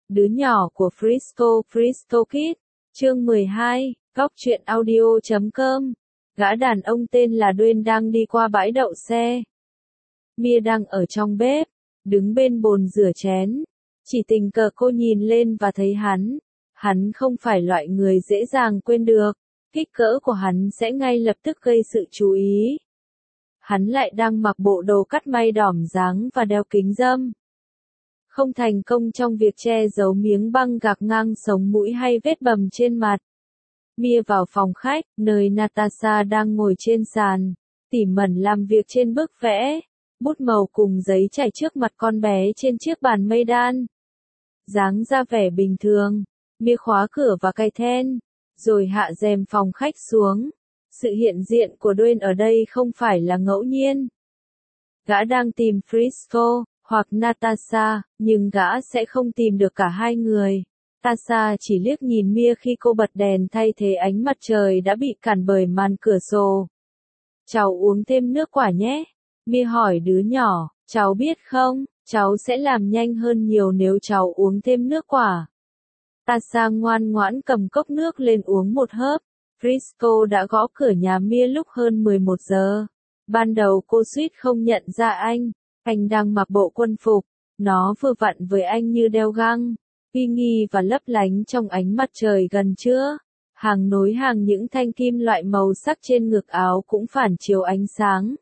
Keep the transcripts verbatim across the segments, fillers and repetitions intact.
Đứa nhỏ của Frisco, Frisco Kids, chương mười hai, góc truyện audio chấm com. Gã đàn ông tên là Dwayne đang đi qua bãi đậu xe. Mia đang ở trong bếp, đứng bên bồn rửa chén. Chỉ tình cờ cô nhìn lên và thấy hắn. Hắn không phải loại người dễ dàng quên được. Kích cỡ của hắn sẽ ngay lập tức gây sự chú ý. Hắn lại đang mặc bộ đồ cắt may đỏm dáng và đeo kính râm. Không thành công trong việc che giấu miếng băng gạc ngang sống mũi hay vết bầm trên mặt. Mia vào phòng khách, nơi Natasha đang ngồi trên sàn, tỉ mẩn làm việc trên bức vẽ, bút màu cùng giấy chảy trước mặt con bé trên chiếc bàn mây đan. Dáng ra vẻ bình thường, Mia khóa cửa và cài then, rồi hạ rèm phòng khách xuống. Sự hiện diện của Dwayne ở đây không phải là ngẫu nhiên. Gã đang tìm Frisco hoặc Natasha, nhưng gã sẽ không tìm được cả hai người. Natasha chỉ liếc nhìn Mia khi cô bật đèn thay thế ánh mặt trời đã bị cản bởi màn cửa sổ. Cháu uống thêm nước quả nhé. Mia hỏi đứa nhỏ, cháu biết không, cháu sẽ làm nhanh hơn nhiều nếu cháu uống thêm nước quả. Natasha ngoan ngoãn cầm cốc nước lên uống một hớp. Frisco đã gõ cửa nhà Mia lúc hơn mười một giờ. Ban đầu cô suýt không nhận ra anh. Anh đang mặc bộ quân phục, nó vừa vặn với anh như đeo găng, uy nghi và lấp lánh trong ánh mặt trời gần trưa. Hàng nối hàng những thanh kim loại màu sắc trên ngực áo cũng phản chiếu ánh sáng.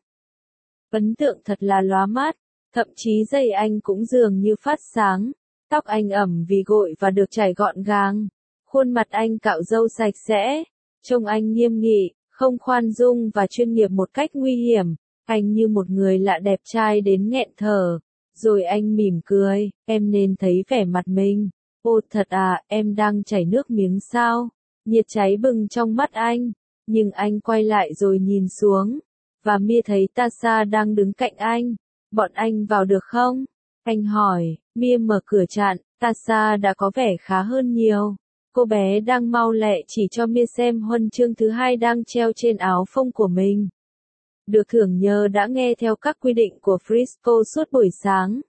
Ấn tượng thật là lóa mắt, thậm chí giày anh cũng dường như phát sáng. Tóc anh ẩm vì gội và được chải gọn gàng. Khuôn mặt anh cạo râu sạch sẽ, trông anh nghiêm nghị, không khoan dung và chuyên nghiệp một cách nguy hiểm. Anh như một người lạ đẹp trai đến nghẹn thở. Rồi anh mỉm cười, em nên thấy vẻ mặt mình. Ô thật à, em đang chảy nước miếng sao? Nhiệt cháy bừng trong mắt anh. Nhưng anh quay lại rồi nhìn xuống. Và Mia thấy Tasha đang đứng cạnh anh. Bọn anh vào được không? Anh hỏi, Mia mở cửa chặn, Tasha đã có vẻ khá hơn nhiều. Cô bé đang mau lẹ chỉ cho Mia xem huân chương thứ hai đang treo trên áo phông của mình. Được thưởng nhờ đã nghe theo các quy định của Frisco suốt buổi sáng.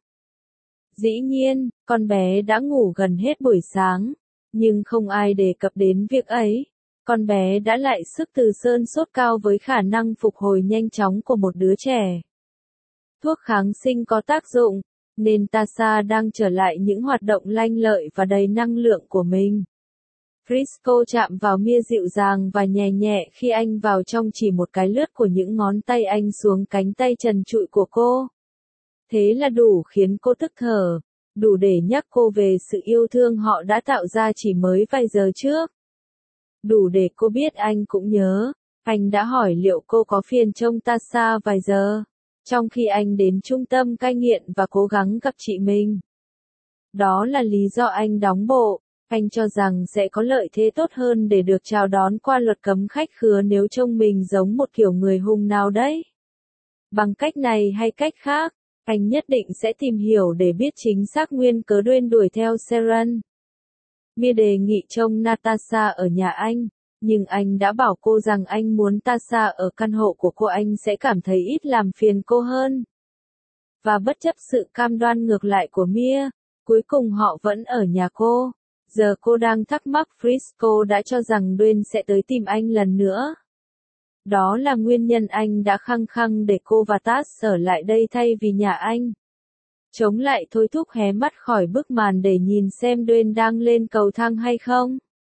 Dĩ nhiên, con bé đã ngủ gần hết buổi sáng, nhưng không ai đề cập đến việc ấy. Con bé đã lại sức từ cơn sốt cao với khả năng phục hồi nhanh chóng của một đứa trẻ. Thuốc kháng sinh có tác dụng, nên Tasha đang trở lại những hoạt động lanh lợi và đầy năng lượng của mình. Frisco chạm vào Mia dịu dàng và nhẹ nhẹ khi anh vào trong, chỉ một cái lướt của những ngón tay anh xuống cánh tay trần trụi của cô. Thế là đủ khiến cô tức thở, đủ để nhắc cô về sự yêu thương họ đã tạo ra chỉ mới vài giờ trước. Đủ để cô biết anh cũng nhớ. Anh đã hỏi liệu cô có phiền trông Tasha vài giờ, trong khi anh đến trung tâm cai nghiện và cố gắng gặp chị mình. Đó là lý do anh đóng bộ. Anh cho rằng sẽ có lợi thế tốt hơn để được chào đón qua luật cấm khách khứa nếu trông mình giống một kiểu người hung nào đấy. Bằng cách này hay cách khác, anh nhất định sẽ tìm hiểu để biết chính xác nguyên cớ Dwayne đuổi theo Sharon. Mia đề nghị trông Natasha ở nhà anh, nhưng anh đã bảo cô rằng anh muốn Tasha ở căn hộ của cô, anh sẽ cảm thấy ít làm phiền cô hơn. Và bất chấp sự cam đoan ngược lại của Mia, cuối cùng họ vẫn ở nhà cô. Giờ cô đang thắc mắc Frisco đã cho rằng Dwayne sẽ tới tìm anh lần nữa. Đó là nguyên nhân anh đã khăng khăng để cô và Taz ở lại đây thay vì nhà anh. Chống lại thôi thúc hé mắt khỏi bức màn để nhìn xem Dwayne đang lên cầu thang hay không.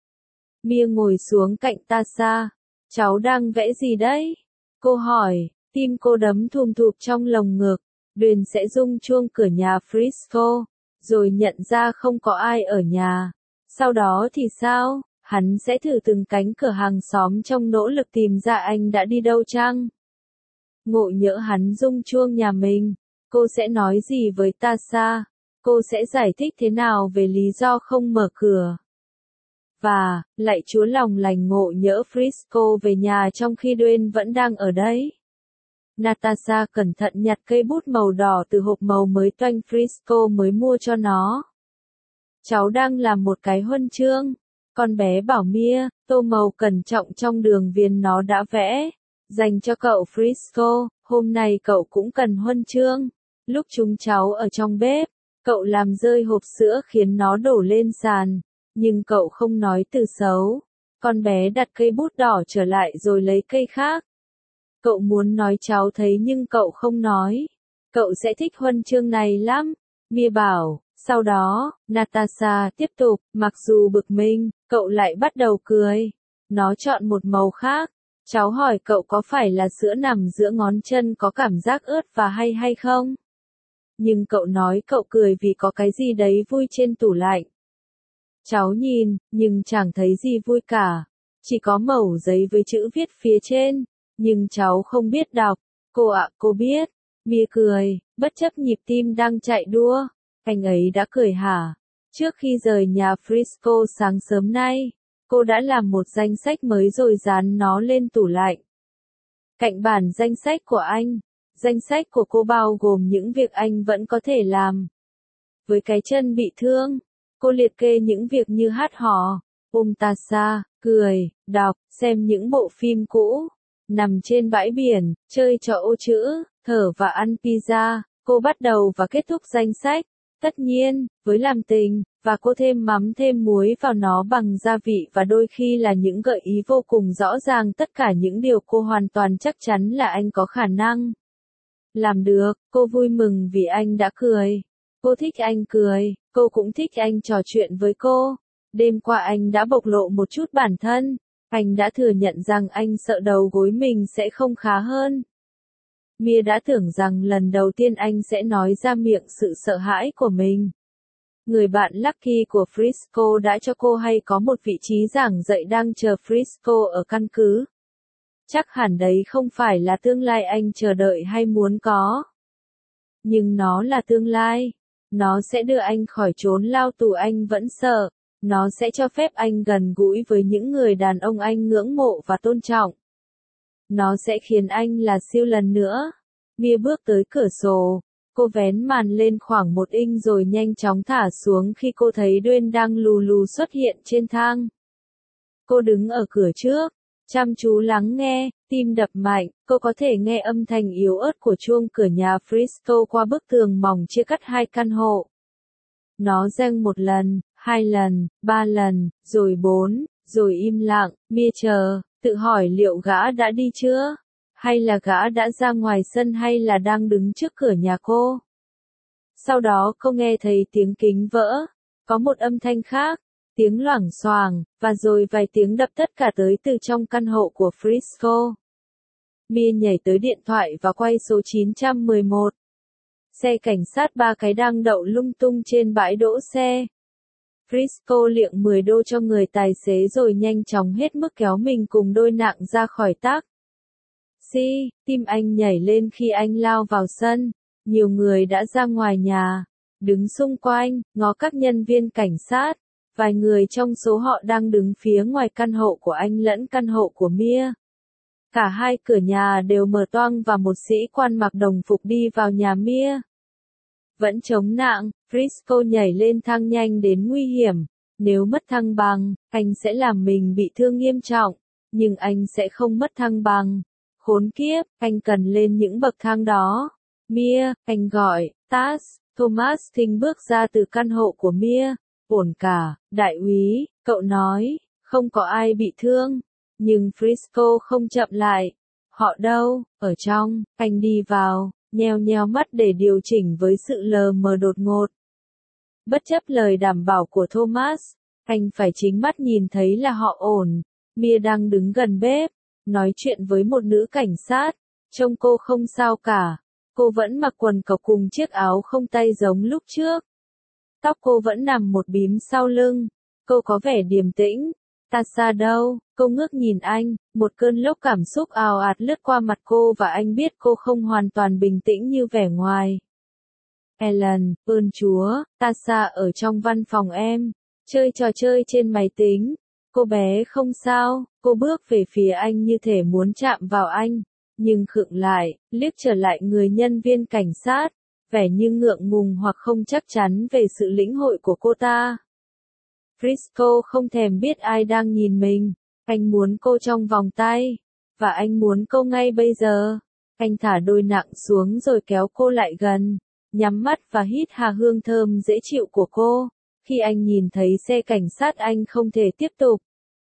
Mia ngồi xuống cạnh Tasha. Cháu đang vẽ gì đấy? Cô hỏi, tim cô đấm thùm thụp trong lồng ngực. Dwayne sẽ rung chuông cửa nhà Frisco, rồi nhận ra không có ai ở nhà. Sau đó thì sao? Hắn sẽ thử từng cánh cửa hàng xóm trong nỗ lực tìm ra anh đã đi đâu chăng? Ngộ nhỡ hắn rung chuông nhà mình, cô sẽ nói gì với Tasha? Cô sẽ giải thích thế nào về lý do không mở cửa? Và, lạy Chúa lòng lành, ngộ nhỡ Frisco về nhà trong khi Dwayne vẫn đang ở đấy. Natasha cẩn thận nhặt cây bút màu đỏ từ hộp màu mới toanh Frisco mới mua cho nó. Cháu đang làm một cái huân chương. Con bé bảo Mia, tô màu cẩn trọng trong đường viền nó đã vẽ. Dành cho cậu Frisco, hôm nay cậu cũng cần huân chương. Lúc chúng cháu ở trong bếp, Cậu làm rơi hộp sữa khiến nó đổ lên sàn, nhưng cậu không nói từ xấu. Con bé đặt cây bút đỏ trở lại rồi lấy cây khác. Cậu muốn nói cháu thấy nhưng cậu không nói. Cậu sẽ thích huân chương này lắm, Mia bảo. Sau đó, Natasha tiếp tục, mặc dù bực mình, cậu lại bắt đầu cười. Nó chọn một màu khác. Cháu hỏi cậu có phải là sữa nằm giữa ngón chân có cảm giác ướt và hay hay không? Nhưng cậu nói cậu cười vì có cái gì đấy vui trên tủ lạnh. Cháu nhìn, nhưng chẳng thấy gì vui cả. Chỉ có mẩu giấy với chữ viết phía trên. Nhưng cháu không biết đọc. Cô ạ, cô biết. Mia cười, bất chấp nhịp tim đang chạy đua. Anh ấy đã cười hả? Trước khi rời nhà Frisco sáng sớm nay, cô đã làm một danh sách mới rồi dán nó lên tủ lạnh. Cạnh bản danh sách của anh, danh sách của cô bao gồm những việc anh vẫn có thể làm. Với cái chân bị thương, cô liệt kê những việc như hát hò, ôm Tasa, cười, đọc, xem những bộ phim cũ, nằm trên bãi biển, chơi trò ô chữ, thở và ăn pizza. Cô bắt đầu và kết thúc danh sách. Tất nhiên, với làm tình, và cô thêm mắm thêm muối vào nó bằng gia vị và đôi khi là những gợi ý vô cùng rõ ràng, tất cả những điều cô hoàn toàn chắc chắn là anh có khả năng làm được. Cô vui mừng vì anh đã cười. Cô thích anh cười, cô cũng thích anh trò chuyện với cô. Đêm qua anh đã bộc lộ một chút bản thân. Anh đã thừa nhận rằng anh sợ đầu gối mình sẽ không khá hơn. Mia đã tưởng rằng lần đầu tiên anh sẽ nói ra miệng sự sợ hãi của mình. Người bạn Lucky của Frisco đã cho cô hay có một vị trí giảng dạy đang chờ Frisco ở căn cứ. Chắc hẳn đấy không phải là tương lai anh chờ đợi hay muốn có. Nhưng nó là tương lai. Nó sẽ đưa anh khỏi chốn lao tù anh vẫn sợ. Nó sẽ cho phép anh gần gũi với những người đàn ông anh ngưỡng mộ và tôn trọng. Nó sẽ khiến anh là siêu lần nữa. Mia bước tới cửa sổ. Cô vén màn lên khoảng một inch rồi nhanh chóng thả xuống khi cô thấy Dwayne đang lù lù xuất hiện trên thang. Cô đứng ở cửa trước, chăm chú lắng nghe, tim đập mạnh. Cô có thể nghe âm thanh yếu ớt của chuông cửa nhà Frisco qua bức tường mỏng chia cắt hai căn hộ. Nó reng một lần, hai lần, ba lần, rồi bốn, rồi im lặng. Mia chờ, tự hỏi liệu gã đã đi chưa? Hay là gã đã ra ngoài sân hay là đang đứng trước cửa nhà cô? Sau đó cô nghe thấy tiếng kính vỡ. Có một âm thanh khác, tiếng loảng xoảng, và rồi vài tiếng đập tất cả tới từ trong căn hộ của Frisco. Mia nhảy tới điện thoại và quay số chín một một. Xe cảnh sát ba cái đang đậu lung tung trên bãi đỗ xe. Frisco liệng mười đô cho người tài xế rồi nhanh chóng hết mức kéo mình cùng đôi nạng ra khỏi taxi. Si, tim anh nhảy lên khi anh lao vào sân. Nhiều người đã ra ngoài nhà, đứng xung quanh, ngó các nhân viên cảnh sát. Vài người trong số họ đang đứng phía ngoài căn hộ của anh lẫn căn hộ của Mia. Cả hai cửa nhà đều mở toang và một sĩ quan mặc đồng phục đi vào nhà Mia. Vẫn chống nạng, Frisco nhảy lên thang nhanh đến nguy hiểm. Nếu mất thăng bằng, anh sẽ làm mình bị thương nghiêm trọng. Nhưng anh sẽ không mất thăng bằng. Khốn kiếp, anh cần lên những bậc thang đó. Mia, anh gọi, Taz. Thomas Thinh bước ra từ căn hộ của Mia. Ổn cả, đại úy, cậu nói, không có ai bị thương. Nhưng Frisco không chậm lại. Họ đâu, ở trong, anh đi vào, nheo nheo mắt để điều chỉnh với sự lờ mờ đột ngột. Bất chấp lời đảm bảo của Thomas, anh phải chính mắt nhìn thấy là họ ổn. Mia đang đứng gần bếp, nói chuyện với một nữ cảnh sát. Trông cô không sao cả. Cô vẫn mặc quần cộc cùng chiếc áo không tay giống lúc trước. Tóc cô vẫn nằm một bím sau lưng. Cô có vẻ điềm tĩnh. Tasha đâu? Cô ngước nhìn anh, một cơn lốc cảm xúc ào ạt lướt qua mặt cô và anh biết cô không hoàn toàn bình tĩnh như vẻ ngoài. Ellen, ơn Chúa, Tasha ở trong văn phòng em, chơi trò chơi trên máy tính. Cô bé không sao, cô bước về phía anh như thể muốn chạm vào anh, nhưng khựng lại, liếc trở lại người nhân viên cảnh sát, vẻ như ngượng ngùng hoặc không chắc chắn về sự lĩnh hội của cô ta. Frisco không thèm biết ai đang nhìn mình, anh muốn cô trong vòng tay, và anh muốn cô ngay bây giờ. Anh thả đôi nặng xuống rồi kéo cô lại gần, nhắm mắt và hít hà hương thơm dễ chịu của cô. Khi anh nhìn thấy xe cảnh sát anh không thể tiếp tục.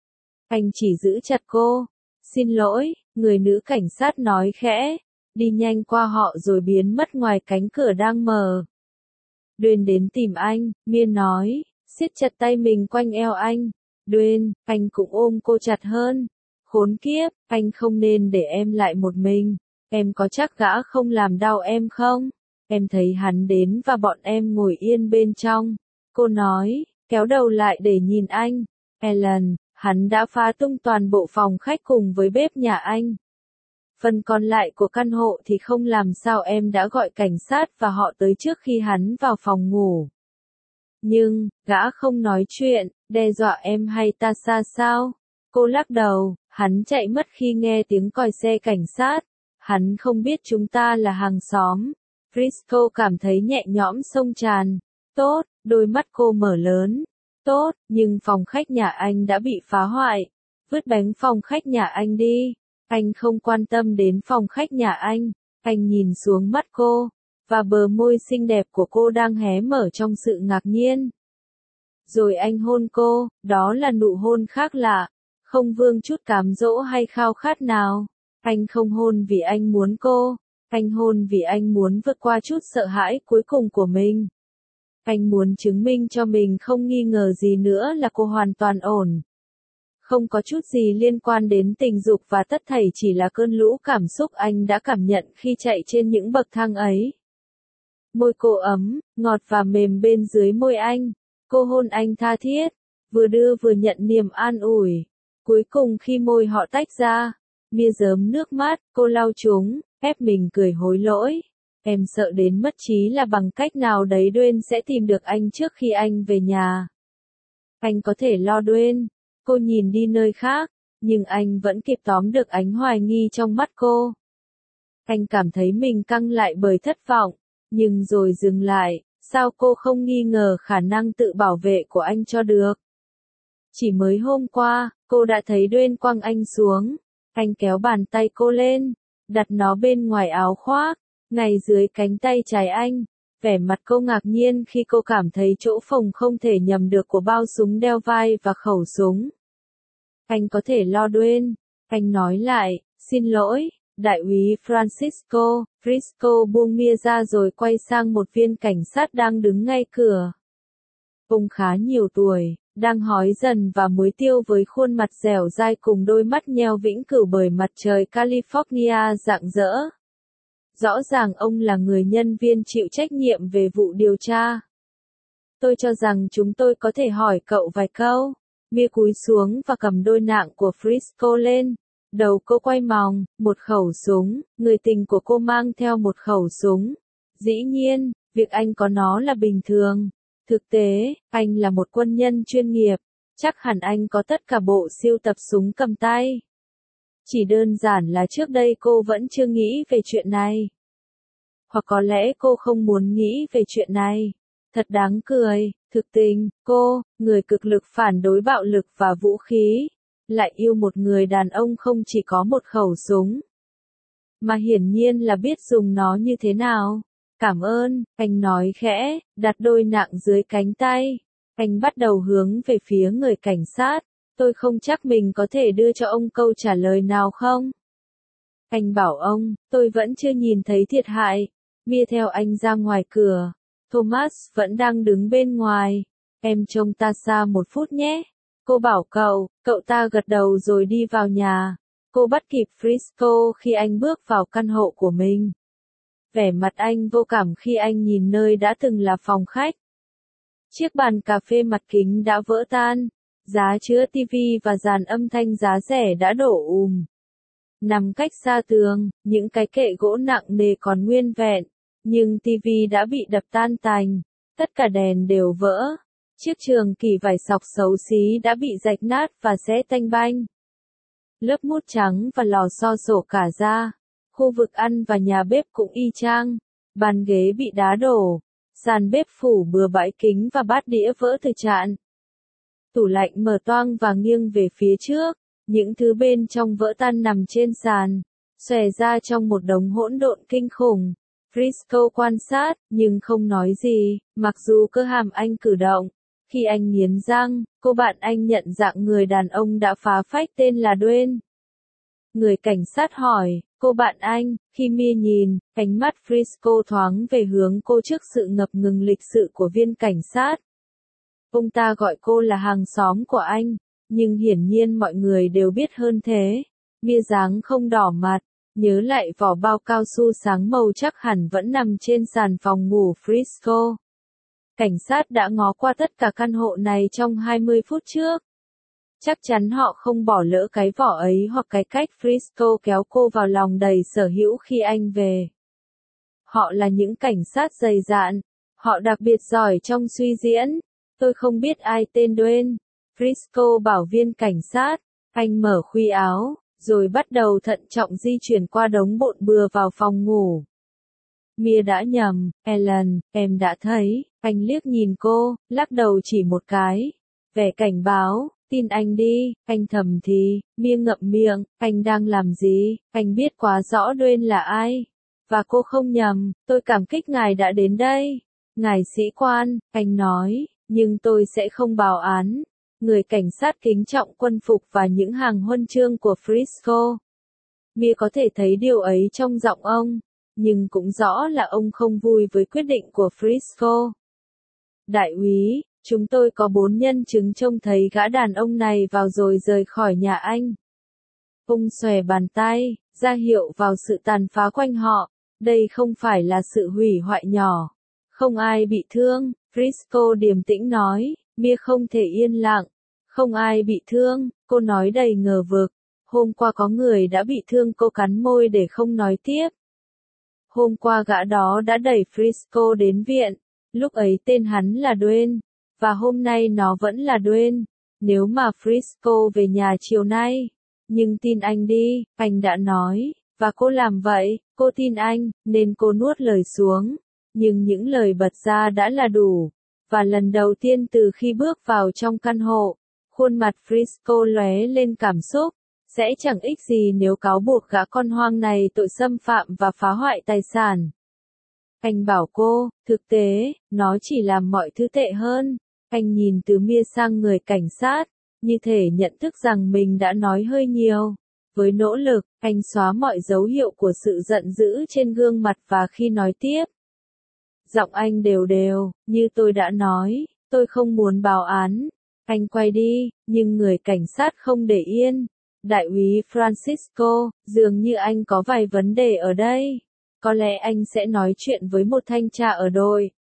Anh chỉ giữ chặt cô. Xin lỗi, người nữ cảnh sát nói khẽ, đi nhanh qua họ rồi biến mất ngoài cánh cửa đang mở. Dwayne đến tìm anh, Mia nói, siết chặt tay mình quanh eo anh. Dwayne, anh cũng ôm cô chặt hơn. Khốn kiếp, anh không nên để em lại một mình. Em có chắc gã không làm đau em không? Em thấy hắn đến và bọn em ngồi yên bên trong. Cô nói, kéo đầu lại để nhìn anh. Ellen, hắn đã phá tung toàn bộ phòng khách cùng với bếp nhà anh. Phần còn lại của căn hộ thì không làm sao em đã gọi cảnh sát và họ tới trước khi hắn vào phòng ngủ. Nhưng, gã không nói chuyện, đe dọa em hay ta xa sao? Cô lắc đầu, hắn chạy mất khi nghe tiếng còi xe cảnh sát. Hắn không biết chúng ta là hàng xóm. Frisco cảm thấy nhẹ nhõm xông tràn. Tốt, đôi mắt cô mở lớn. Tốt, nhưng phòng khách nhà anh đã bị phá hoại. Vứt bánh phòng khách nhà anh đi. Anh không quan tâm đến phòng khách nhà anh. Anh nhìn xuống mắt cô, và bờ môi xinh đẹp của cô đang hé mở trong sự ngạc nhiên. Rồi anh hôn cô, đó là nụ hôn khác lạ, không vương chút cám dỗ hay khao khát nào. Anh không hôn vì anh muốn cô, anh hôn vì anh muốn vượt qua chút sợ hãi cuối cùng của mình. Anh muốn chứng minh cho mình không nghi ngờ gì nữa là cô hoàn toàn ổn. Không có chút gì liên quan đến tình dục và tất thảy chỉ là cơn lũ cảm xúc anh đã cảm nhận khi chạy trên những bậc thang ấy. Môi cô ấm, ngọt và mềm bên dưới môi anh. Cô hôn anh tha thiết, vừa đưa vừa nhận niềm an ủi. Cuối cùng khi môi họ tách ra, Mia rớm nước mắt, cô lau chúng, ép mình cười hối lỗi. Em sợ đến mất trí là bằng cách nào đấy Dwayne sẽ tìm được anh trước khi anh về nhà. Anh có thể lo Dwayne. Cô nhìn đi nơi khác, nhưng anh vẫn kịp tóm được ánh hoài nghi trong mắt cô. Anh cảm thấy mình căng lại bởi thất vọng, nhưng rồi dừng lại, sao cô không nghi ngờ khả năng tự bảo vệ của anh cho được. Chỉ mới hôm qua, cô đã thấy Dwayne quăng anh xuống. Anh kéo bàn tay cô lên, đặt nó bên ngoài áo khoác, ngay dưới cánh tay trái anh. Vẻ mặt cô ngạc nhiên khi cô cảm thấy chỗ phồng không thể nhầm được của bao súng đeo vai và khẩu súng. Anh có thể lo Dwayne. Anh nói lại, xin lỗi, đại úy Francisco. Frisco buông Mia ra rồi quay sang một viên cảnh sát đang đứng ngay cửa. Ông khá nhiều tuổi, đang hói dần và muối tiêu với khuôn mặt dẻo dai cùng đôi mắt nheo vĩnh cửu bởi mặt trời California rạng rỡ. Rõ ràng ông là người nhân viên chịu trách nhiệm về vụ điều tra. Tôi cho rằng chúng tôi có thể hỏi cậu vài câu. Mia cúi xuống và cầm đôi nạng của Frisco lên. Đầu cô quay mòng, một khẩu súng, người tình của cô mang theo một khẩu súng. Dĩ nhiên, việc anh có nó là bình thường. Thực tế, anh là một quân nhân chuyên nghiệp. Chắc hẳn anh có tất cả bộ sưu tập súng cầm tay. Chỉ đơn giản là trước đây cô vẫn chưa nghĩ về chuyện này. Hoặc có lẽ cô không muốn nghĩ về chuyện này. Thật đáng cười, thực tình, cô, người cực lực phản đối bạo lực và vũ khí, lại yêu một người đàn ông không chỉ có một khẩu súng, mà hiển nhiên là biết dùng nó như thế nào. Cảm ơn, anh nói khẽ, đặt đôi nạng dưới cánh tay. Anh bắt đầu hướng về phía người cảnh sát. Tôi không chắc mình có thể đưa cho ông câu trả lời nào không? Anh bảo ông, tôi vẫn chưa nhìn thấy thiệt hại. Mia theo anh ra ngoài cửa. Thomas vẫn đang đứng bên ngoài. Em trông ta xa một phút nhé. Cô bảo cậu, cậu ta gật đầu rồi đi vào nhà. Cô bắt kịp Frisco khi anh bước vào căn hộ của mình. Vẻ mặt anh vô cảm khi anh nhìn nơi đã từng là phòng khách. Chiếc bàn cà phê mặt kính đã vỡ tan. Giá chứa tivi và dàn âm thanh giá rẻ đã đổ ùm. Nằm cách xa tường, những cái kệ gỗ nặng nề còn nguyên vẹn. Nhưng tivi đã bị đập tan tành. Tất cả đèn đều vỡ. Chiếc trường kỷ vải sọc xấu xí đã bị rạch nát và xé tanh banh. Lớp mút trắng và lò xo sổ cả ra. Khu vực ăn và nhà bếp cũng y chang. Bàn ghế bị đá đổ. Sàn bếp phủ bừa bãi kính và bát đĩa vỡ từ trạn. Tủ lạnh mở toang và nghiêng về phía trước. Những thứ bên trong vỡ tan nằm trên sàn. Xòe ra trong một đống hỗn độn kinh khủng. Frisco quan sát, nhưng không nói gì, mặc dù cơ hàm anh cử động. Khi anh nghiến răng, cô bạn anh nhận dạng người đàn ông đã phá phách tên là Dwayne. Người cảnh sát hỏi, cô bạn anh, khi Mia nhìn, ánh mắt Frisco thoáng về hướng cô trước sự ngập ngừng lịch sự của viên cảnh sát. Ông ta gọi cô là hàng xóm của anh, nhưng hiển nhiên mọi người đều biết hơn thế. Mia dáng không đỏ mặt, nhớ lại vỏ bao cao su sáng màu chắc hẳn vẫn nằm trên sàn phòng ngủ Frisco. Cảnh sát đã ngó qua tất cả căn hộ này trong hai mươi phút trước. Chắc chắn họ không bỏ lỡ cái vỏ ấy hoặc cái cách Frisco kéo cô vào lòng đầy sở hữu khi anh về. Họ là những cảnh sát dày dạn. Họ đặc biệt giỏi trong suy diễn. Tôi không biết ai tên Dwayne. Frisco bảo viên cảnh sát. Anh mở khuy áo, rồi bắt đầu thận trọng di chuyển qua đống bộn bừa vào phòng ngủ. Mia đã nhầm, Ellen, em đã thấy. Anh liếc nhìn cô, lắc đầu chỉ một cái. Vẻ cảnh báo, tin anh đi, anh thầm thì, Mia ngậm miệng, anh đang làm gì, anh biết quá rõ Dwayne là ai. Và cô không nhầm, tôi cảm kích ngài đã đến đây. Ngài sĩ quan, anh nói, nhưng tôi sẽ không báo án. Người cảnh sát kính trọng quân phục và những hàng huân chương của Frisco. Mia có thể thấy điều ấy trong giọng ông, nhưng cũng rõ là ông không vui với quyết định của Frisco. Đại úy, chúng tôi có bốn nhân chứng trông thấy gã đàn ông này vào rồi rời khỏi nhà anh. Ông xòe bàn tay, ra hiệu vào sự tàn phá quanh họ. Đây không phải là sự hủy hoại nhỏ. Không ai bị thương, Frisco điềm tĩnh nói. Mia không thể yên lặng. Không ai bị thương, cô nói đầy ngờ vực. Hôm qua có người đã bị thương, cô cắn môi để không nói tiếp. Hôm qua gã đó đã đẩy Frisco đến viện. Lúc ấy tên hắn là Dwayne. Và hôm nay nó vẫn là Dwayne. Nếu mà Frisco về nhà chiều nay. Nhưng tin anh đi, anh đã nói. Và cô làm vậy, cô tin anh, nên cô nuốt lời xuống. Nhưng những lời bật ra đã là đủ. Và lần đầu tiên từ khi bước vào trong căn hộ, khuôn mặt Frisco lóe lên cảm xúc. Sẽ chẳng ích gì nếu cáo buộc gã con hoang này tội xâm phạm và phá hoại tài sản. Anh bảo cô, thực tế, nó chỉ làm mọi thứ tệ hơn. Anh nhìn từ Mia sang người cảnh sát, như thể nhận thức rằng mình đã nói hơi nhiều. Với nỗ lực, anh xóa mọi dấu hiệu của sự giận dữ trên gương mặt và khi nói tiếp. Giọng anh đều đều, như tôi đã nói, tôi không muốn báo án. Anh quay đi, nhưng người cảnh sát không để yên. Đại úy Francisco, dường như anh có vài vấn đề ở đây. Có lẽ anh sẽ nói chuyện với một thanh tra ở đội.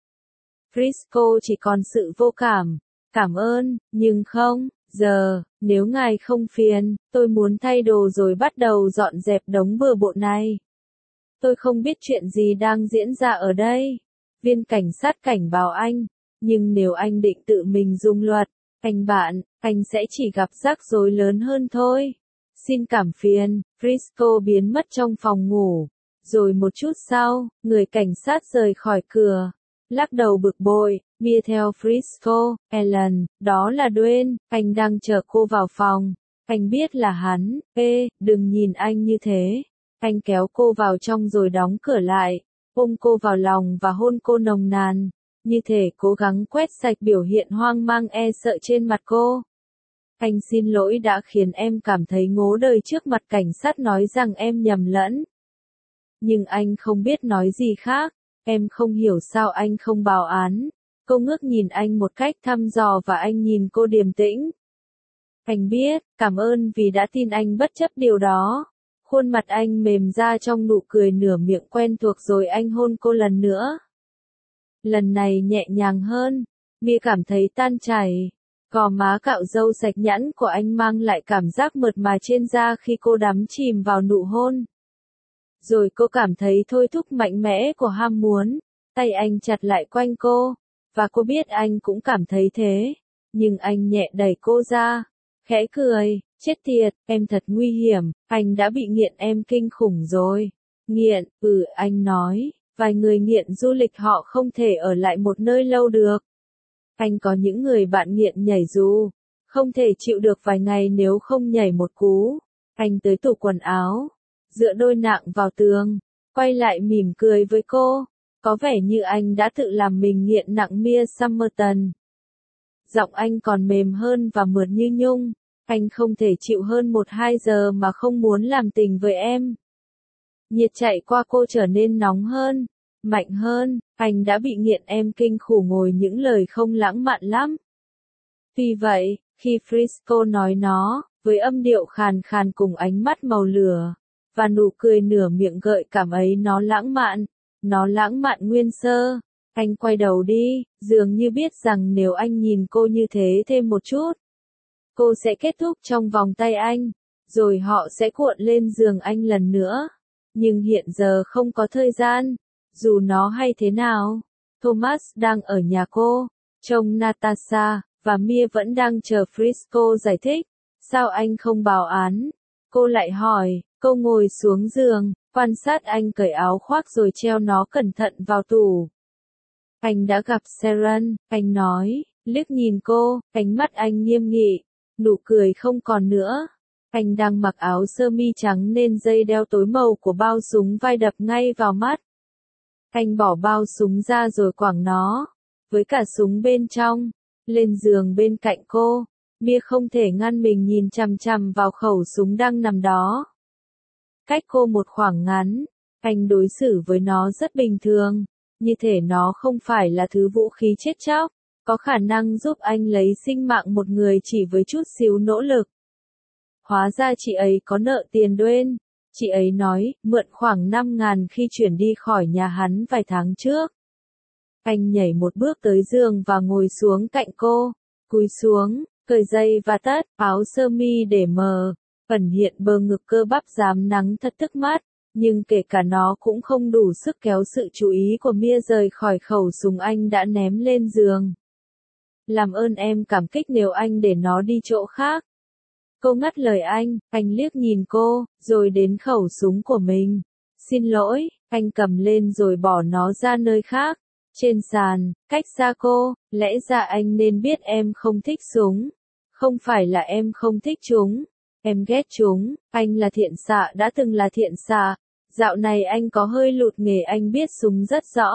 Frisco chỉ còn sự vô cảm. Cảm ơn, nhưng không, giờ, nếu ngài không phiền, tôi muốn thay đồ rồi bắt đầu dọn dẹp đống bừa bộn này. Tôi không biết chuyện gì đang diễn ra ở đây. Viên cảnh sát cảnh báo anh. Nhưng nếu anh định tự mình dùng luật, anh bạn, anh sẽ chỉ gặp rắc rối lớn hơn thôi. Xin cảm phiền, Frisco biến mất trong phòng ngủ. Rồi một chút sau, người cảnh sát rời khỏi cửa. Lắc đầu bực bội, Mia theo Frisco. Ellen, đó là Dwayne, anh đang chờ cô vào phòng. Anh biết là hắn. Ê, đừng nhìn anh như thế. Anh kéo cô vào trong rồi đóng cửa lại. Ôm cô vào lòng và hôn cô nồng nàn. Như thể cố gắng quét sạch biểu hiện hoang mang e sợ trên mặt cô. Anh xin lỗi đã khiến em cảm thấy ngố đời trước mặt cảnh sát nói rằng em nhầm lẫn. Nhưng anh không biết nói gì khác. Em không hiểu sao anh không báo án. Cô ngước nhìn anh một cách thăm dò và anh nhìn cô điềm tĩnh. Anh biết, cảm ơn vì đã tin anh bất chấp điều đó. Khuôn mặt anh mềm ra trong nụ cười nửa miệng quen thuộc rồi anh hôn cô lần nữa. Lần này nhẹ nhàng hơn. Mia cảm thấy tan chảy. Gò má cạo râu sạch nhẵn của anh mang lại cảm giác mượt mà trên da khi cô đắm chìm vào nụ hôn. Rồi cô cảm thấy thôi thúc mạnh mẽ của ham muốn. Tay anh chặt lại quanh cô. Và cô biết anh cũng cảm thấy thế. Nhưng anh nhẹ đẩy cô ra. Khẽ cười, chết tiệt, em thật nguy hiểm, anh đã bị nghiện em kinh khủng rồi. Nghiện, ừ anh nói, vài người nghiện du lịch họ không thể ở lại một nơi lâu được. Anh có những người bạn nghiện nhảy dù, không thể chịu được vài ngày nếu không nhảy một cú. Anh tới tủ quần áo, dựa đôi nạng vào tường, quay lại mỉm cười với cô. Có vẻ như anh đã tự làm mình nghiện nặng Mia Summerton. Giọng anh còn mềm hơn và mượt như nhung. Anh không thể chịu hơn một hai giờ mà không muốn làm tình với em. Nhiệt chạy qua cô trở nên nóng hơn, mạnh hơn. Anh đã bị nghiện em kinh khủng ngồi những lời không lãng mạn lắm. Vì vậy, khi Frisco nói nó, với âm điệu khàn khàn cùng ánh mắt màu lửa, và nụ cười nửa miệng gợi cảm ấy nó lãng mạn, nó lãng mạn nguyên sơ. Anh quay đầu đi, dường như biết rằng nếu anh nhìn cô như thế thêm một chút, cô sẽ kết thúc trong vòng tay anh, rồi họ sẽ cuộn lên giường anh lần nữa. Nhưng hiện giờ không có thời gian, dù nó hay thế nào. Thomas đang ở nhà cô, trông Natasha, và Mia vẫn đang chờ Frisco giải thích. Sao anh không báo án? Cô lại hỏi. Cô ngồi xuống giường, quan sát anh cởi áo khoác rồi treo nó cẩn thận vào tủ. Anh đã gặp Sharon, anh nói, liếc nhìn cô, ánh mắt anh nghiêm nghị, nụ cười không còn nữa. Anh đang mặc áo sơ mi trắng nên dây đeo tối màu của bao súng vai đập ngay vào mắt. Anh bỏ bao súng ra rồi quẳng nó, với cả súng bên trong, lên giường bên cạnh cô. Mia không thể ngăn mình nhìn chằm chằm vào khẩu súng đang nằm đó. Cách cô một khoảng ngắn, anh đối xử với nó rất bình thường, như thể nó không phải là thứ vũ khí chết chóc, có khả năng giúp anh lấy sinh mạng một người chỉ với chút xíu nỗ lực. Hóa ra chị ấy có nợ tiền Dwayne. Chị ấy nói, mượn khoảng năm ngàn khi chuyển đi khỏi nhà hắn vài tháng trước. Anh nhảy một bước tới giường và ngồi xuống cạnh cô, cúi xuống, cởi dây và tất, áo sơ mi để mờ, ẩn hiện bờ ngực cơ bắp rám nắng thật tức mắt, nhưng kể cả nó cũng không đủ sức kéo sự chú ý của Mia rời khỏi khẩu súng anh đã ném lên giường. Làm ơn em cảm kích nếu anh để nó đi chỗ khác. Cô ngắt lời anh, anh liếc nhìn cô, rồi đến khẩu súng của mình. Xin lỗi, anh cầm lên rồi bỏ nó ra nơi khác. Trên sàn, cách xa cô, lẽ ra anh nên biết em không thích súng. Không phải là em không thích chúng, em ghét chúng, anh là thiện xạ đã từng là thiện xạ. Dạo này anh có hơi lụt nghề anh biết súng rất rõ.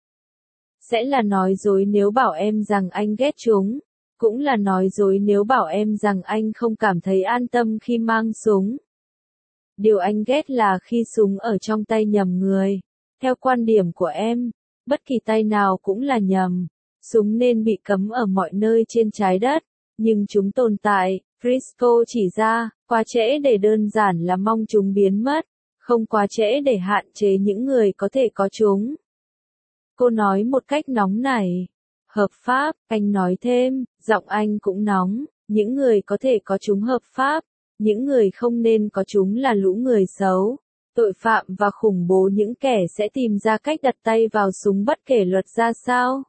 Sẽ là nói dối nếu bảo em rằng anh ghét chúng. Cũng là nói dối nếu bảo em rằng anh không cảm thấy an tâm khi mang súng. Điều anh ghét là khi súng ở trong tay nhầm người. Theo quan điểm của em, bất kỳ tay nào cũng là nhầm. Súng nên bị cấm ở mọi nơi trên trái đất, nhưng chúng tồn tại, Frisco chỉ ra, quá trễ để đơn giản là mong chúng biến mất, không quá trễ để hạn chế những người có thể có chúng. Cô nói một cách nóng nảy. Hợp pháp, anh nói thêm, giọng anh cũng nóng, những người có thể có chúng hợp pháp, những người không nên có chúng là lũ người xấu, tội phạm và khủng bố, những kẻ sẽ tìm ra cách đặt tay vào súng bất kể luật ra sao.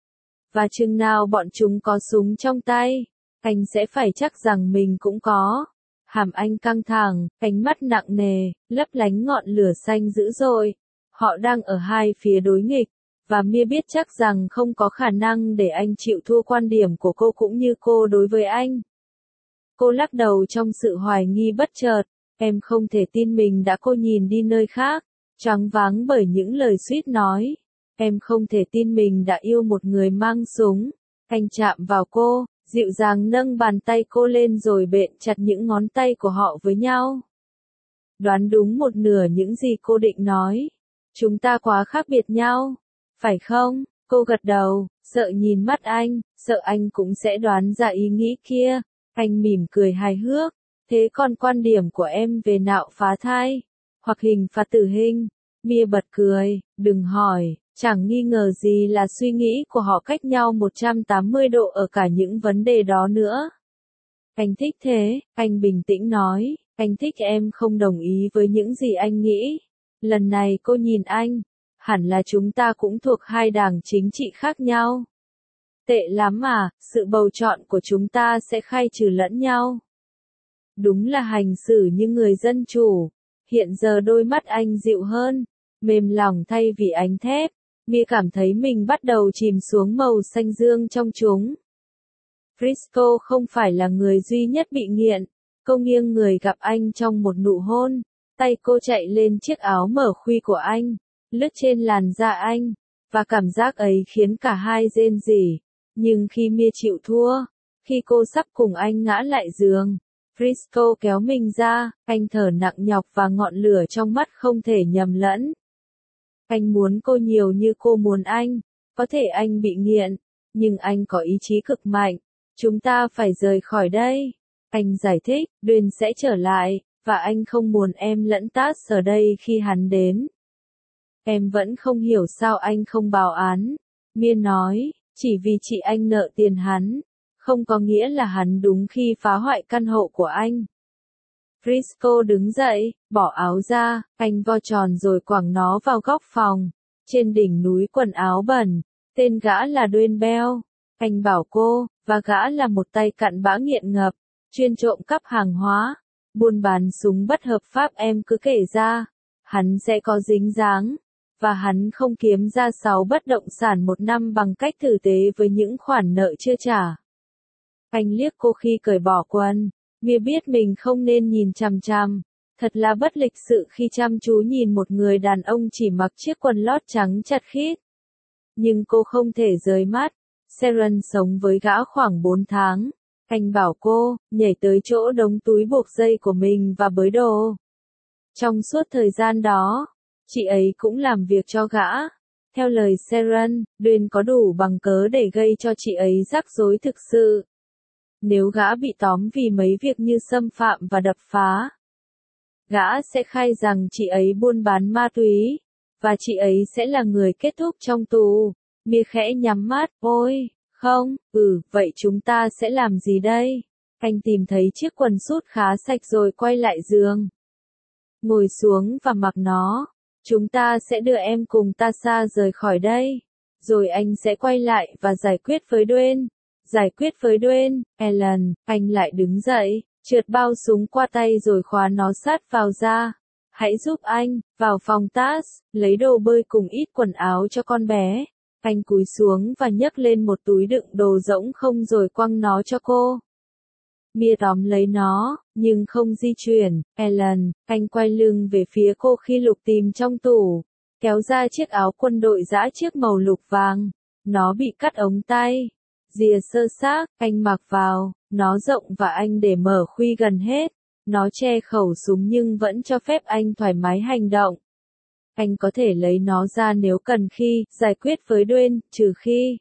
Và chừng nào bọn chúng có súng trong tay, anh sẽ phải chắc rằng mình cũng có. Hàm anh căng thẳng, ánh mắt nặng nề, lấp lánh ngọn lửa xanh dữ dội. Họ đang ở hai phía đối nghịch. Và Mia biết chắc rằng không có khả năng để anh chịu thua quan điểm của cô cũng như cô đối với anh. Cô lắc đầu trong sự hoài nghi bất chợt, em không thể tin mình đã. Cô nhìn đi nơi khác, choáng váng bởi những lời suýt nói. Em không thể tin mình đã yêu một người mang súng. Anh chạm vào cô, dịu dàng nâng bàn tay cô lên rồi bện chặt những ngón tay của họ với nhau. Đoán đúng một nửa những gì cô định nói. Chúng ta quá khác biệt nhau. Phải không? Cô gật đầu, sợ nhìn mắt anh, sợ anh cũng sẽ đoán ra ý nghĩ kia. Anh mỉm cười hài hước. Thế còn quan điểm của em về nạo phá thai, hoặc hình phạt tử hình? Mia bật cười, đừng hỏi, chẳng nghi ngờ gì là suy nghĩ của họ cách nhau một trăm tám mươi độ ở cả những vấn đề đó nữa. Anh thích thế, anh bình tĩnh nói, anh thích em không đồng ý với những gì anh nghĩ. Lần này cô nhìn anh. Hẳn là chúng ta cũng thuộc hai đảng chính trị khác nhau. Tệ lắm à, sự bầu chọn của chúng ta sẽ khai trừ lẫn nhau. Đúng là hành xử như người dân chủ. Hiện giờ đôi mắt anh dịu hơn, mềm lòng thay vì ánh thép. Mia cảm thấy mình bắt đầu chìm xuống màu xanh dương trong chúng. Frisco không phải là người duy nhất bị nghiện. Cô nghiêng người gặp anh trong một nụ hôn. Tay cô chạy lên chiếc áo mở khuy của anh, lướt trên làn da anh, và cảm giác ấy khiến cả hai rên rỉ. Nhưng khi Mia chịu thua, khi cô sắp cùng anh ngã lại giường, Frisco kéo mình ra, anh thở nặng nhọc và ngọn lửa trong mắt không thể nhầm lẫn. Anh muốn cô nhiều như cô muốn anh, có thể anh bị nghiện, nhưng anh có ý chí cực mạnh, chúng ta phải rời khỏi đây. Anh giải thích, Dwayne sẽ trở lại, và anh không muốn em lẫn Taz ở đây khi hắn đến. Em vẫn không hiểu sao anh không báo án, Mia nói, chỉ vì chị anh nợ tiền hắn, không có nghĩa là hắn đúng khi phá hoại căn hộ của anh. Frisco đứng dậy, bỏ áo ra, anh vo tròn rồi quẳng nó vào góc phòng. Trên đỉnh núi quần áo bẩn, tên gã là Dwayne Bell. Anh bảo cô, và gã là một tay cặn bã nghiện ngập, chuyên trộm cắp hàng hóa, buôn bán súng bất hợp pháp em cứ kể ra. Hắn sẽ có dính dáng, và hắn không kiếm ra sáu bất động sản một năm bằng cách tử tế với những khoản nợ chưa trả. Anh liếc cô khi cởi bỏ quần. Mia biết mình không nên nhìn chằm chằm, thật là bất lịch sự khi chăm chú nhìn một người đàn ông chỉ mặc chiếc quần lót trắng chặt khít. Nhưng cô không thể rời mắt. Sharon sống với gã khoảng bốn tháng. Anh bảo cô, nhảy tới chỗ đống túi buộc dây của mình và bới đồ. Trong suốt thời gian đó, chị ấy cũng làm việc cho gã. Theo lời Sharon, Dwayne có đủ bằng cớ để gây cho chị ấy rắc rối thực sự. Nếu gã bị tóm vì mấy việc như xâm phạm và đập phá, gã sẽ khai rằng chị ấy buôn bán ma túy, và chị ấy sẽ là người kết thúc trong tù. Mia khẽ nhắm mắt, ôi, không, ừ, vậy chúng ta sẽ làm gì đây? Anh tìm thấy chiếc quần sút khá sạch rồi quay lại giường. Ngồi xuống và mặc nó. Chúng ta sẽ đưa em cùng Tasha rời khỏi đây. Rồi anh sẽ quay lại và giải quyết với Dwayne. Giải quyết với Dwayne, Ellen, anh lại đứng dậy, trượt bao súng qua tay rồi khóa nó sát vào da. Hãy giúp anh, vào phòng Taz, lấy đồ bơi cùng ít quần áo cho con bé. Anh cúi xuống và nhấc lên một túi đựng đồ rỗng không rồi quăng nó cho cô. Mia tóm lấy nó, nhưng không di chuyển. Ellen, anh quay lưng về phía cô khi lục tìm trong tủ, kéo ra chiếc áo quân đội dã chiếc màu lục vàng. Nó bị cắt ống tay. Rìa sơ xác, anh mặc vào, nó rộng và anh để mở khuy gần hết. Nó che khẩu súng nhưng vẫn cho phép anh thoải mái hành động. Anh có thể lấy nó ra nếu cần khi giải quyết với Dwayne, trừ khi.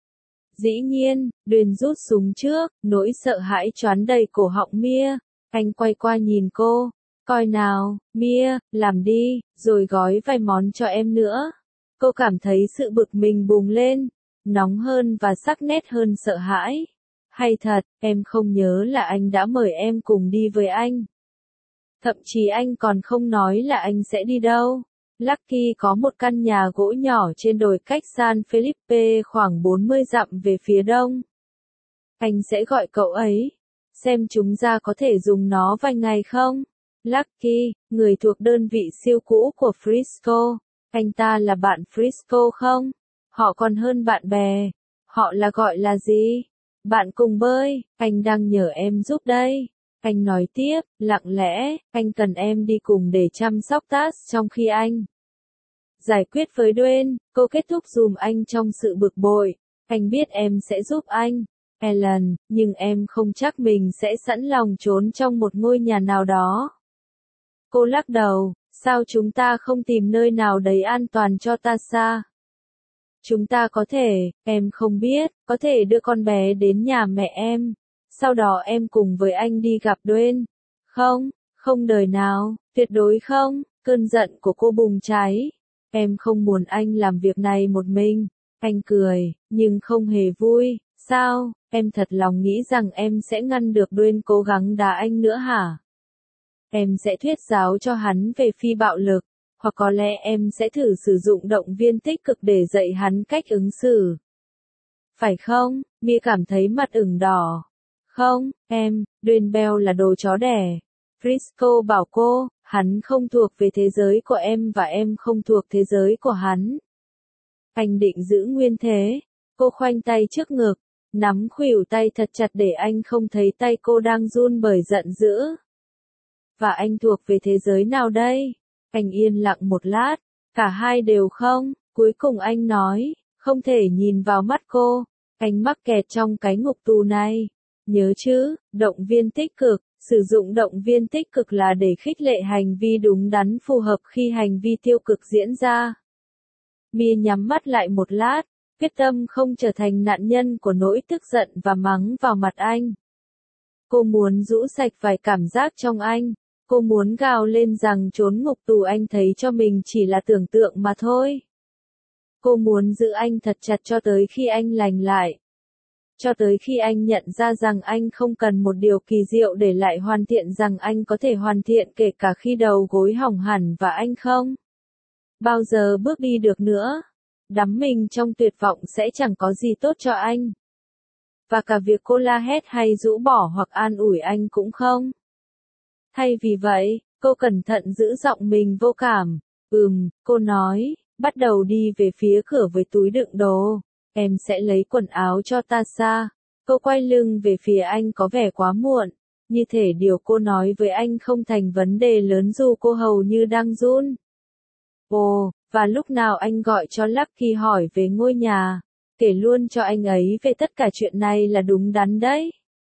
Dĩ nhiên, Dwayne rút súng trước, nỗi sợ hãi choán đầy cổ họng Mia. Anh quay qua nhìn cô, coi nào, Mia, làm đi, rồi gói vài món cho em nữa. Cô cảm thấy sự bực mình bùng lên, nóng hơn và sắc nét hơn sợ hãi. Hay thật, em không nhớ là anh đã mời em cùng đi với anh. Thậm chí anh còn không nói là anh sẽ đi đâu. Lucky có một căn nhà gỗ nhỏ trên đồi cách San Felipe khoảng bốn mươi dặm về phía đông. Anh sẽ gọi cậu ấy, xem chúng ra có thể dùng nó vài ngày không? Lucky, người thuộc đơn vị siêu cũ của Frisco, anh ta là bạn Frisco không? Họ còn hơn bạn bè. Họ là gọi là gì? Bạn cùng bơi, anh đang nhờ em giúp đây. Anh nói tiếp, lặng lẽ, anh cần em đi cùng để chăm sóc Taz trong khi anh giải quyết với Dwayne. Cô kết thúc dùm anh trong sự bực bội. Anh biết em sẽ giúp anh, Ellen, nhưng em không chắc mình sẽ sẵn lòng trốn trong một ngôi nhà nào đó. Cô lắc đầu, sao chúng ta không tìm nơi nào đấy an toàn cho Tasha? Chúng ta có thể, em không biết, có thể đưa con bé đến nhà mẹ em. Sau đó em cùng với anh đi gặp Dwayne. Không, không đời nào, tuyệt đối không. Cơn giận của cô bùng cháy. Em không muốn anh làm việc này một mình. Anh cười, nhưng không hề vui. Sao, em thật lòng nghĩ rằng em sẽ ngăn được Dwayne cố gắng đá anh nữa hả? Em sẽ thuyết giáo cho hắn về phi bạo lực. Hoặc có lẽ em sẽ thử sử dụng động viên tích cực để dạy hắn cách ứng xử. Phải không? Mia cảm thấy mặt ửng đỏ. Không, em, Dwayne Bell là đồ chó đẻ. Frisco bảo cô, hắn không thuộc về thế giới của em và em không thuộc thế giới của hắn. Anh định giữ nguyên thế. Cô khoanh tay trước ngực, nắm khuỷu tay thật chặt để anh không thấy tay cô đang run bởi giận dữ. Và anh thuộc về thế giới nào đây? Anh yên lặng một lát, cả hai đều không, cuối cùng anh nói, không thể nhìn vào mắt cô, anh mắc kẹt trong cái ngục tù này. Nhớ chứ, động viên tích cực, sử dụng động viên tích cực là để khích lệ hành vi đúng đắn phù hợp khi hành vi tiêu cực diễn ra. Mia nhắm mắt lại một lát, quyết tâm không trở thành nạn nhân của nỗi tức giận và mắng vào mặt anh. Cô muốn rũ sạch vài cảm giác trong anh, cô muốn gào lên rằng trốn ngục tù anh thấy cho mình chỉ là tưởng tượng mà thôi. Cô muốn giữ anh thật chặt cho tới khi anh lành lại. Cho tới khi anh nhận ra rằng anh không cần một điều kỳ diệu để lại hoàn thiện, rằng anh có thể hoàn thiện kể cả khi đầu gối hỏng hẳn và anh không bao giờ bước đi được nữa. Đắm mình trong tuyệt vọng sẽ chẳng có gì tốt cho anh. Và cả việc cô la hét hay rũ bỏ hoặc an ủi anh cũng không. Thay vì vậy, cô cẩn thận giữ giọng mình vô cảm. Ừm, cô nói, bắt đầu đi về phía cửa với túi đựng đồ. Em sẽ lấy quần áo cho Tasha. Cô quay lưng về phía anh có vẻ quá muộn. Như thể điều cô nói với anh không thành vấn đề lớn dù cô hầu như đang run. Ồ, và lúc nào anh gọi cho Lucky hỏi về ngôi nhà, kể luôn cho anh ấy về tất cả chuyện này là đúng đắn đấy.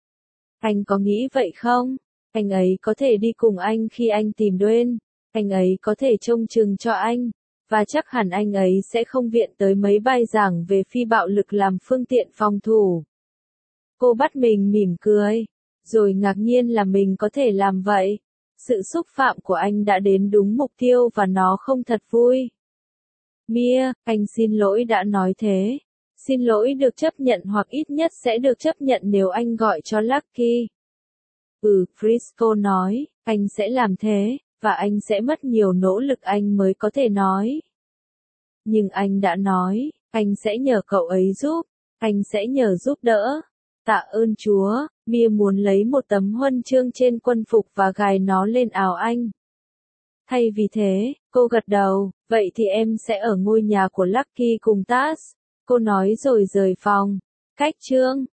Anh có nghĩ vậy không? Anh ấy có thể đi cùng anh khi anh tìm Dwayne, anh ấy có thể trông chừng cho anh, và chắc hẳn anh ấy sẽ không viện tới mấy bài giảng về phi bạo lực làm phương tiện phòng thủ. Cô bắt mình mỉm cười, rồi ngạc nhiên là mình có thể làm vậy. Sự xúc phạm của anh đã đến đúng mục tiêu và nó không thật vui. Mia, anh xin lỗi đã nói thế. Xin lỗi được chấp nhận hoặc ít nhất sẽ được chấp nhận nếu anh gọi cho Lucky. Ừ, Frisco nói, anh sẽ làm thế, và anh sẽ mất nhiều nỗ lực anh mới có thể nói. Nhưng anh đã nói, anh sẽ nhờ cậu ấy giúp, anh sẽ nhờ giúp đỡ. Tạ ơn Chúa, Mia muốn lấy một tấm huân chương trên quân phục và gài nó lên áo anh. Thay vì thế, cô gật đầu, vậy thì em sẽ ở ngôi nhà của Lucky cùng Taz. Cô nói rồi rời phòng. Cách chương